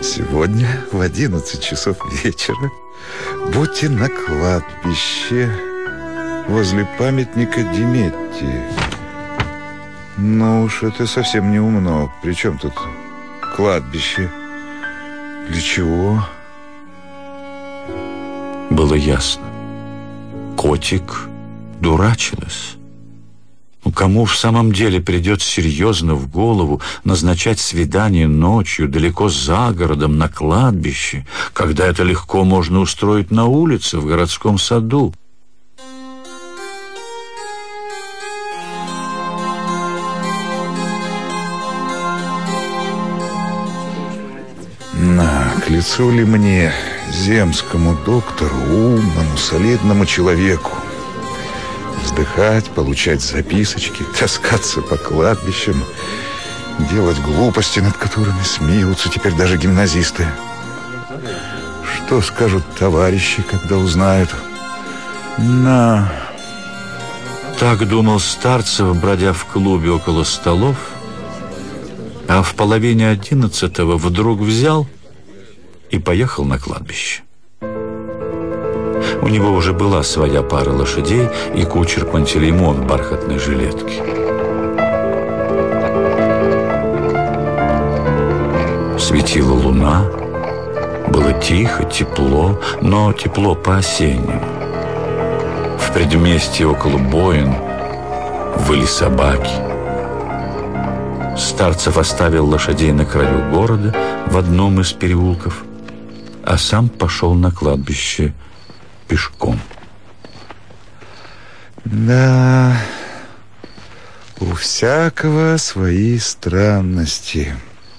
Сегодня в 11 часов вечера будьте на кладбище возле памятника Деметти. Ну уж это совсем не умно. При чем тут кладбище? Для чего? Было ясно. Котик дурачилась. Кому в самом деле придет серьезно в голову назначать свидание ночью далеко за городом на кладбище, когда это легко можно устроить на улице в городском саду? К лицу ли мне, земскому доктору, умному, солидному человеку, вздыхать, получать записочки, таскаться по кладбищам, делать глупости, над которыми смеются теперь даже гимназисты? Что скажут товарищи, когда узнают? Так думал Старцев, бродя в клубе около столов, а в половине 11-го вдруг взял и поехал на кладбище. У него уже была своя пара лошадей и кучер Пантелеймон в бархатной жилетке. Светила луна, было тихо, тепло, но тепло по-осеннему. В предместье около Боин выли собаки. Старцев оставил лошадей на краю города в одном из переулков, а сам пошел на кладбище пешком. Да, у всякого свои странности.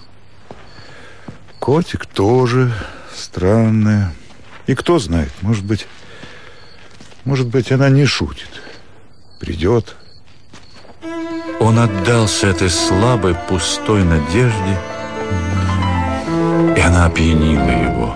Котик тоже странная. И кто знает, может быть, она не шутит. Придет. Он отдался этой слабой, пустой надежде, и она опьянила его.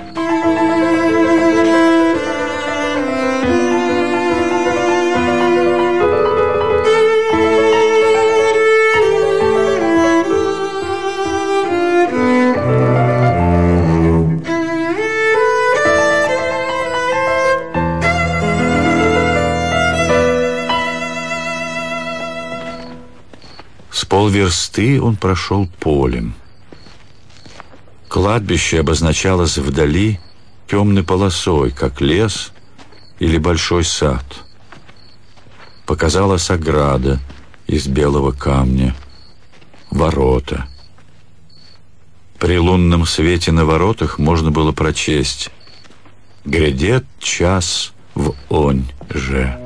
С полверсты он прошел полем. Кладбище обозначалось вдали темной полосой, как лес или большой сад. Показалась ограда из белого камня, ворота. При лунном свете на воротах можно было прочесть: «Грядет час в онь же».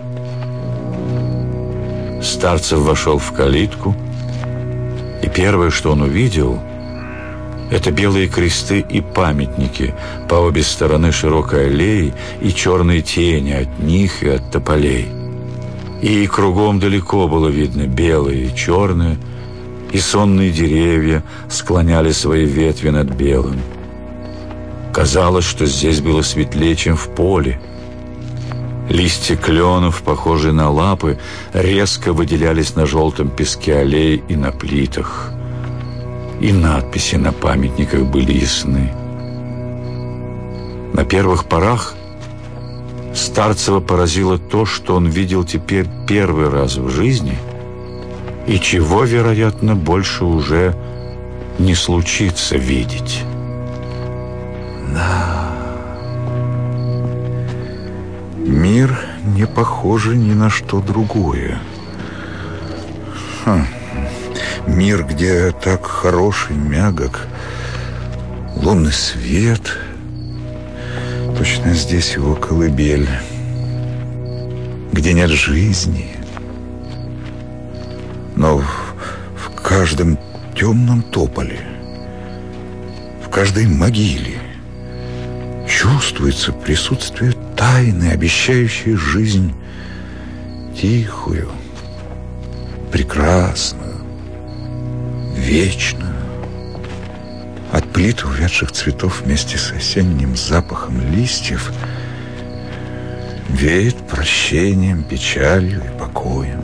Старцев вошел в калитку, и первое, что он увидел, это белые кресты и памятники по обе стороны широкой аллеи и черные тени от них и от тополей. И кругом далеко было видно белое и черное, и сонные деревья склоняли свои ветви над белым. Казалось, что здесь было светлее, чем в поле. Листья кленов, похожие на лапы, резко выделялись на желтом песке аллеи и на плитах. И надписи на памятниках были ясны. На первых порах Старцева поразило то, что он видел теперь первый раз в жизни, и чего, вероятно, больше уже не случится видеть. Да. Мир не похож ни на что другое. Мир, где так хороший, мягок, лунный свет. Точно здесь его колыбель. Где нет жизни. Но в каждом темном тополе, в каждой могиле чувствуется присутствие тайны, обещающей жизнь тихую, прекрасную, вечную. От плит увядших цветов вместе с осенним запахом листьев веет прощением, печалью и покоем.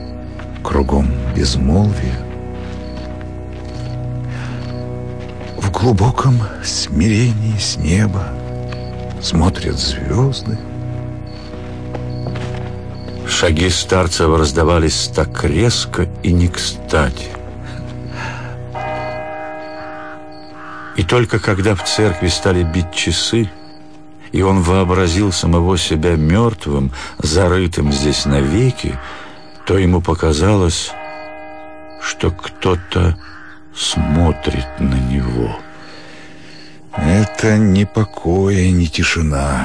Кругом безмолвие. В глубоком смирении с неба смотрят звезды. Шаги Старцева раздавались так резко и не кстати. И только когда в церкви стали бить часы, и он вообразил самого себя мертвым, зарытым здесь навеки, то ему показалось, что кто-то смотрит на него. Это не покой и не тишина,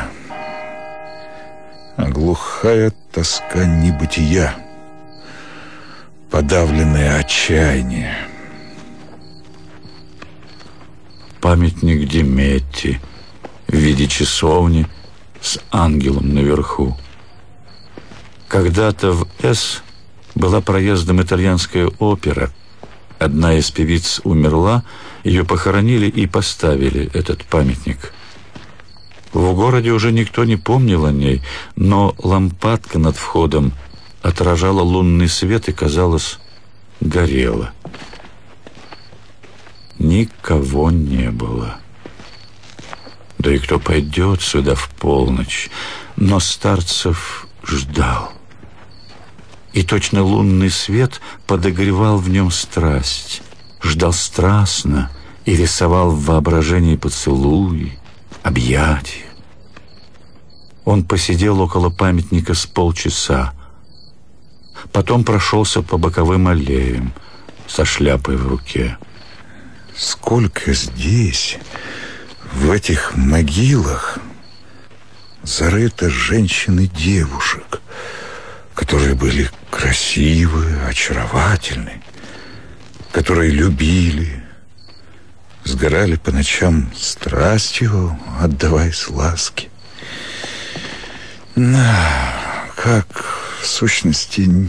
а глухая тоска небытия, подавленное отчаяние. Памятник Деметти в виде часовни с ангелом наверху. Когда-то в С была проездом итальянская опера. Одна из певиц умерла, ее похоронили и поставили этот памятник. В городе уже никто не помнил о ней, но лампадка над входом отражала лунный свет и, казалось, горела. Никого не было. Да и кто пойдет сюда в полночь? Но Старцев ждал. И точно лунный свет подогревал в нем страсть. Ждал страстно и рисовал в воображении поцелуи, объятия. Он посидел около памятника с полчаса. Потом прошелся по боковым аллеям со шляпой в руке. Сколько здесь, в этих могилах, зарыто женщин и девушек, которые были красивы, очаровательны, которые любили, сгорали по ночам страстью, отдаваясь ласке. Как, в сущности,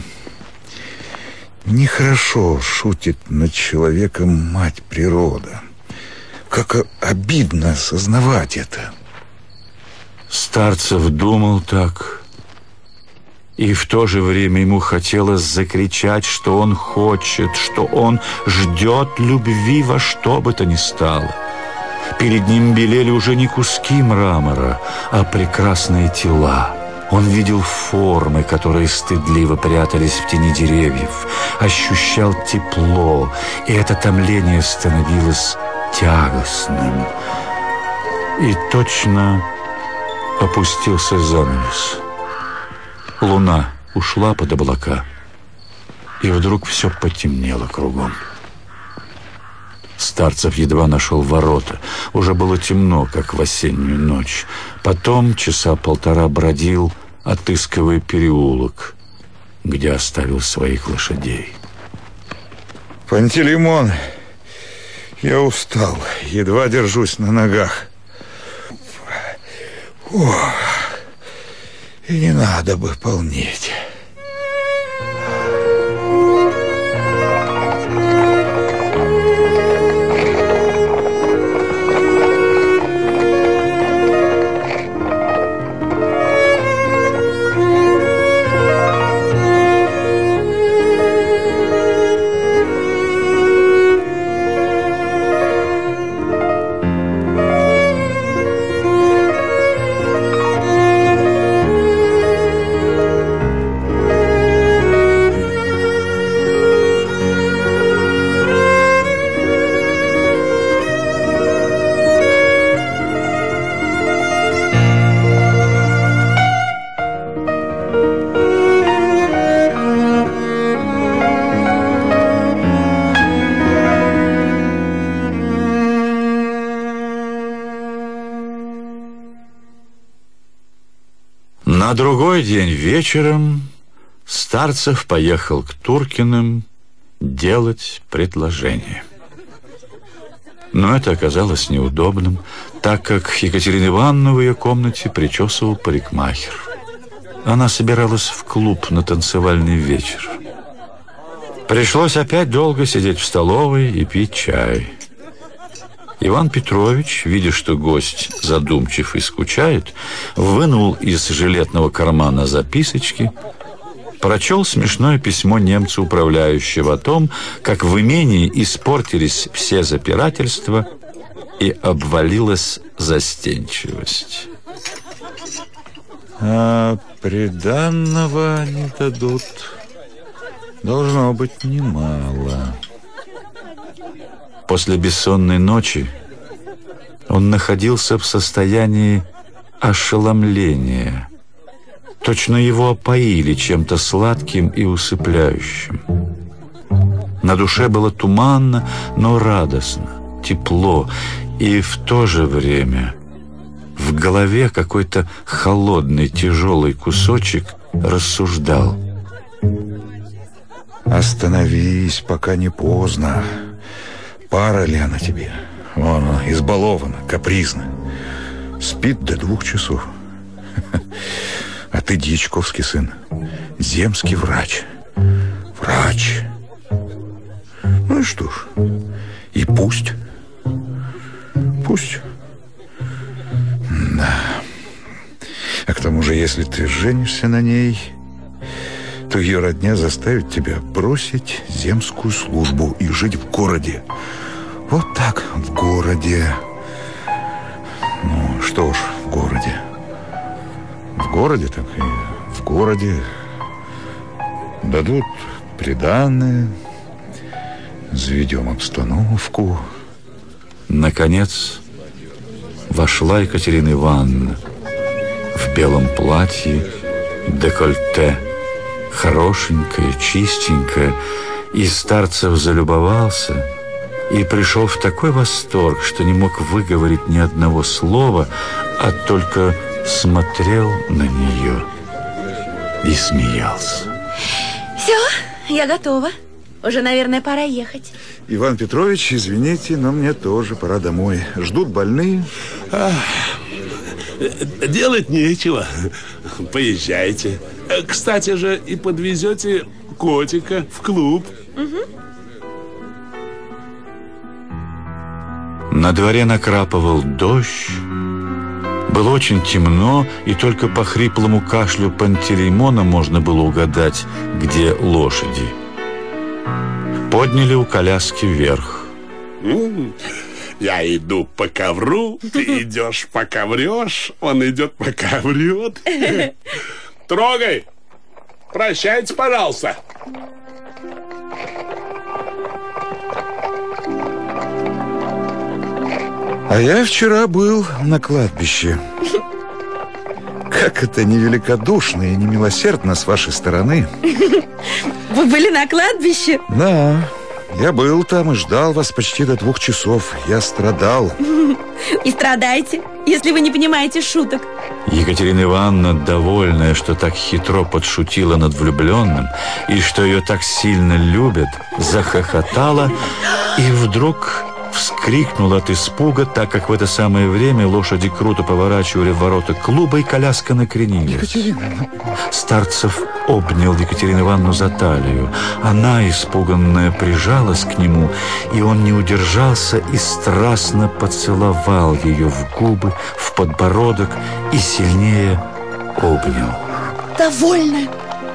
нехорошо шутит над человеком мать природа. Как обидно осознавать это. Старцев думал так, и в то же время ему хотелось закричать, что он хочет, что он ждет любви во что бы то ни стало. Перед ним белели уже не куски мрамора, а прекрасные тела. Он видел формы, которые стыдливо прятались в тени деревьев, ощущал тепло, и это томление становилось тягостным. И точно опустился занавес. Луна ушла под облака, и вдруг все потемнело кругом. Старцев едва нашел ворота. Уже было темно, как в осеннюю ночь. Потом часа полтора бродил, отыскивая переулок, где оставил своих лошадей. Пантелеймон, я устал, едва держусь на ногах. Ох, и не надо бы полнеть. На другой день вечером Старцев поехал к Туркиным делать предложение. Но это оказалось неудобным, так как Екатерина Ивановна в ее комнате причесывал парикмахер. Она собиралась в клуб на танцевальный вечер. Пришлось опять долго сидеть в столовой и пить чай. Иван Петрович, видя, что гость задумчив и скучает, вынул из жилетного кармана записочки, прочел смешное письмо немца управляющего о том, как в имении испортились все запирательства, и обвалилась застенчивость. А приданного не дадут. Должно быть немало. После бессонной ночи он находился в состоянии ошеломления. Точно его опоили чем-то сладким и усыпляющим. На душе было туманно, но радостно, тепло, и в то же время в голове какой-то холодный, тяжелый кусочек рассуждал. Остановись, пока не поздно. Пара ли она тебе? Вон она, избалована, капризна. Спит до 2 часов. А ты дьячковский сын, земский врач. Врач. Ну и что ж, и пусть. Пусть. Да. А к тому же, если ты женишься на ней, то ее родня заставит тебя бросить земскую службу и жить в городе. Вот так, в городе. Ну, что ж, в городе. В городе, так и в городе. Дадут приданое, заведем обстановку. Наконец вошла Екатерина Ивановна в белом платье, декольте, хорошенькая, чистенькая, и Старцев залюбовался и пришел в такой восторг, что не мог выговорить ни одного слова, а только смотрел на нее и смеялся. Все, я готова. Уже, наверное, пора ехать. Иван Петрович, извините, но мне тоже пора домой. Ждут больные. Делать нечего. Поезжайте. Кстати же, и подвезете котика в клуб. На дворе накрапывал дождь. Было очень темно, и только по хриплому кашлю Пантелеймона можно было угадать, где лошади. Подняли у коляски вверх. Я иду по ковру, ты идешь пока врешь, он идет пока врет. Трогай! Прощайте, пожалуйста. А я вчера был на кладбище. Как это невеликодушно и немилосердно с вашей стороны. Вы были на кладбище? Да, я был там и ждал вас почти до 2 часов. Я страдал. И страдайте, если вы не понимаете шуток. Екатерина Ивановна, довольная, что так хитро подшутила над влюбленным и что ее так сильно любят, захохотала и вдруг вскрикнула от испуга, так как в это самое время лошади круто поворачивали в ворота клуба, и коляска накренилась. Екатерина. Старцев обнял Екатерину Ивановну за талию. Она, испуганная, прижалась к нему, и он не удержался и страстно поцеловал ее в губы, в подбородок и сильнее обнял. Довольно.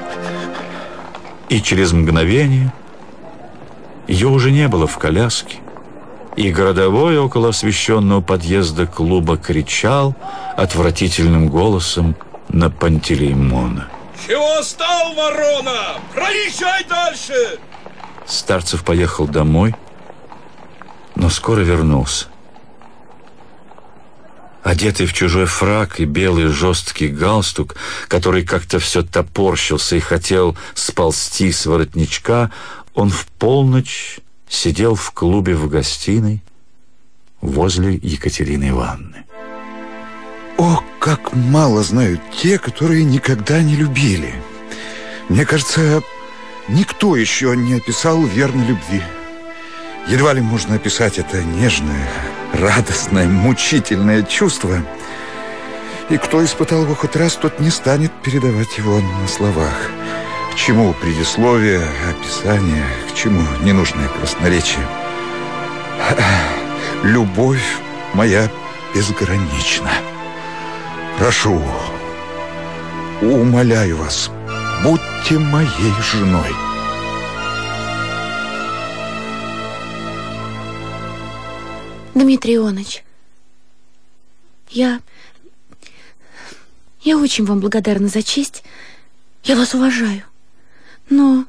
И через мгновение ее уже не было в коляске, и городовой около освещенного подъезда клуба кричал отвратительным голосом на Пантелеймона. Чего стал, ворона? Проезжай дальше! Старцев поехал домой, но скоро вернулся. Одетый в чужой фрак и белый жесткий галстук, который как-то все топорщился и хотел сползти с воротничка, он в полночь сидел в клубе в гостиной возле Екатерины Ивановны. О, как мало знают те, которые никогда не любили. Мне кажется, никто еще не описал верной любви. Едва ли можно описать это нежное, радостное, мучительное чувство. И кто испытал его хоть раз, тот не станет передавать его на словах. К чему предисловие, описание, к чему ненужное красноречие? Любовь моя безгранична. Прошу, умоляю вас, будьте моей женой. Дмитрий Ионыч, я очень вам благодарна за честь. Я вас уважаю. Но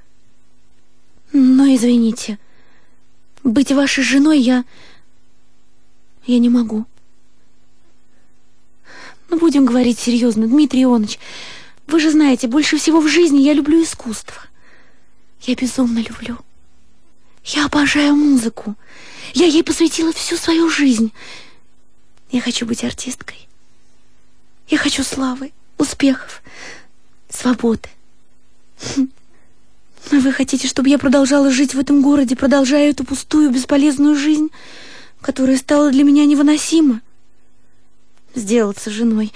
извините, быть вашей женой я не могу. Ну, будем говорить серьезно, Дмитрий Ионыч. Вы же знаете, больше всего в жизни я люблю искусство. Я безумно люблю. Я обожаю музыку. Я ей посвятила всю свою жизнь. Я хочу быть артисткой. Я хочу славы, успехов, свободы. А вы хотите, чтобы я продолжала жить в этом городе, продолжая эту пустую, бесполезную жизнь, которая стала для меня невыносима? Сделаться женой?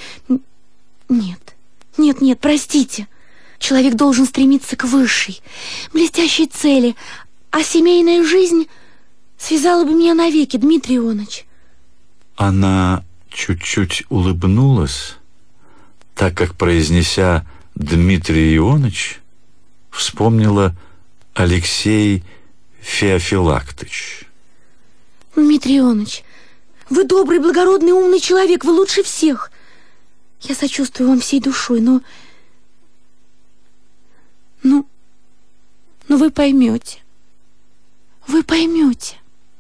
Нет, простите. Человек должен стремиться к высшей, блестящей цели, а семейная жизнь связала бы меня навеки, Дмитрий Ионыч. Она чуть-чуть улыбнулась, так как, произнеся «Дмитрий Ионыч», вспомнила Алексей Феофилактыч. Дмитрий Ионыч, вы добрый, благородный, умный человек, вы лучше всех. Я сочувствую вам всей душой, но вы поймете. Вы поймете.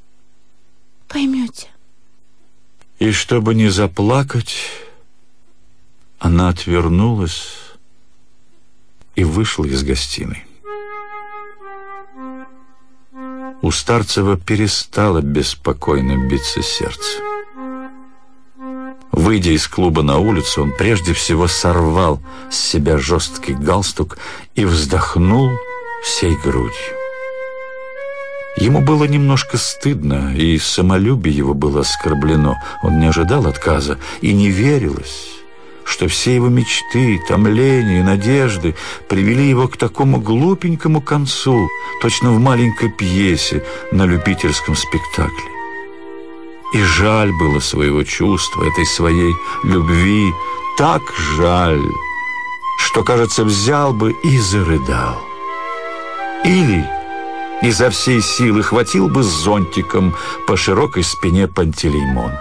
И чтобы не заплакать, она отвернулась и вышла из гостиной. У Старцева перестало беспокойно биться сердце. Выйдя из клуба на улицу, он прежде всего сорвал с себя жесткий галстук и вздохнул всей грудью. Ему было немножко стыдно, и самолюбие его было оскорблено. Он не ожидал отказа, и не верилось, что все его мечты, томления, надежды привели его к такому глупенькому концу, точно в маленькой пьесе на любительском спектакле. И жаль было своего чувства, этой своей любви, так жаль, что, кажется, взял бы и зарыдал. Или изо всей силы хватил бы зонтиком по широкой спине Пантелеймона.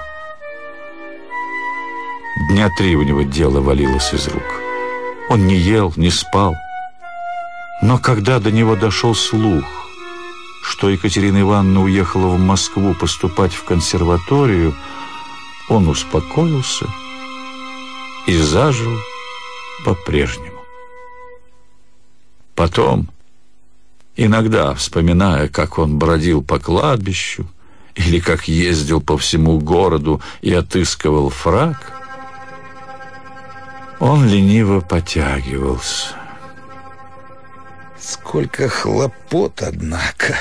Дня 3 у него дело валилось из рук. Он не ел, не спал. Но когда до него дошел слух, что Екатерина Ивановна уехала в Москву поступать в консерваторию, он успокоился и зажил по-прежнему. Потом, иногда вспоминая, как он бродил по кладбищу или как ездил по всему городу и отыскивал фрак, он лениво потягивался. Сколько хлопот, однако.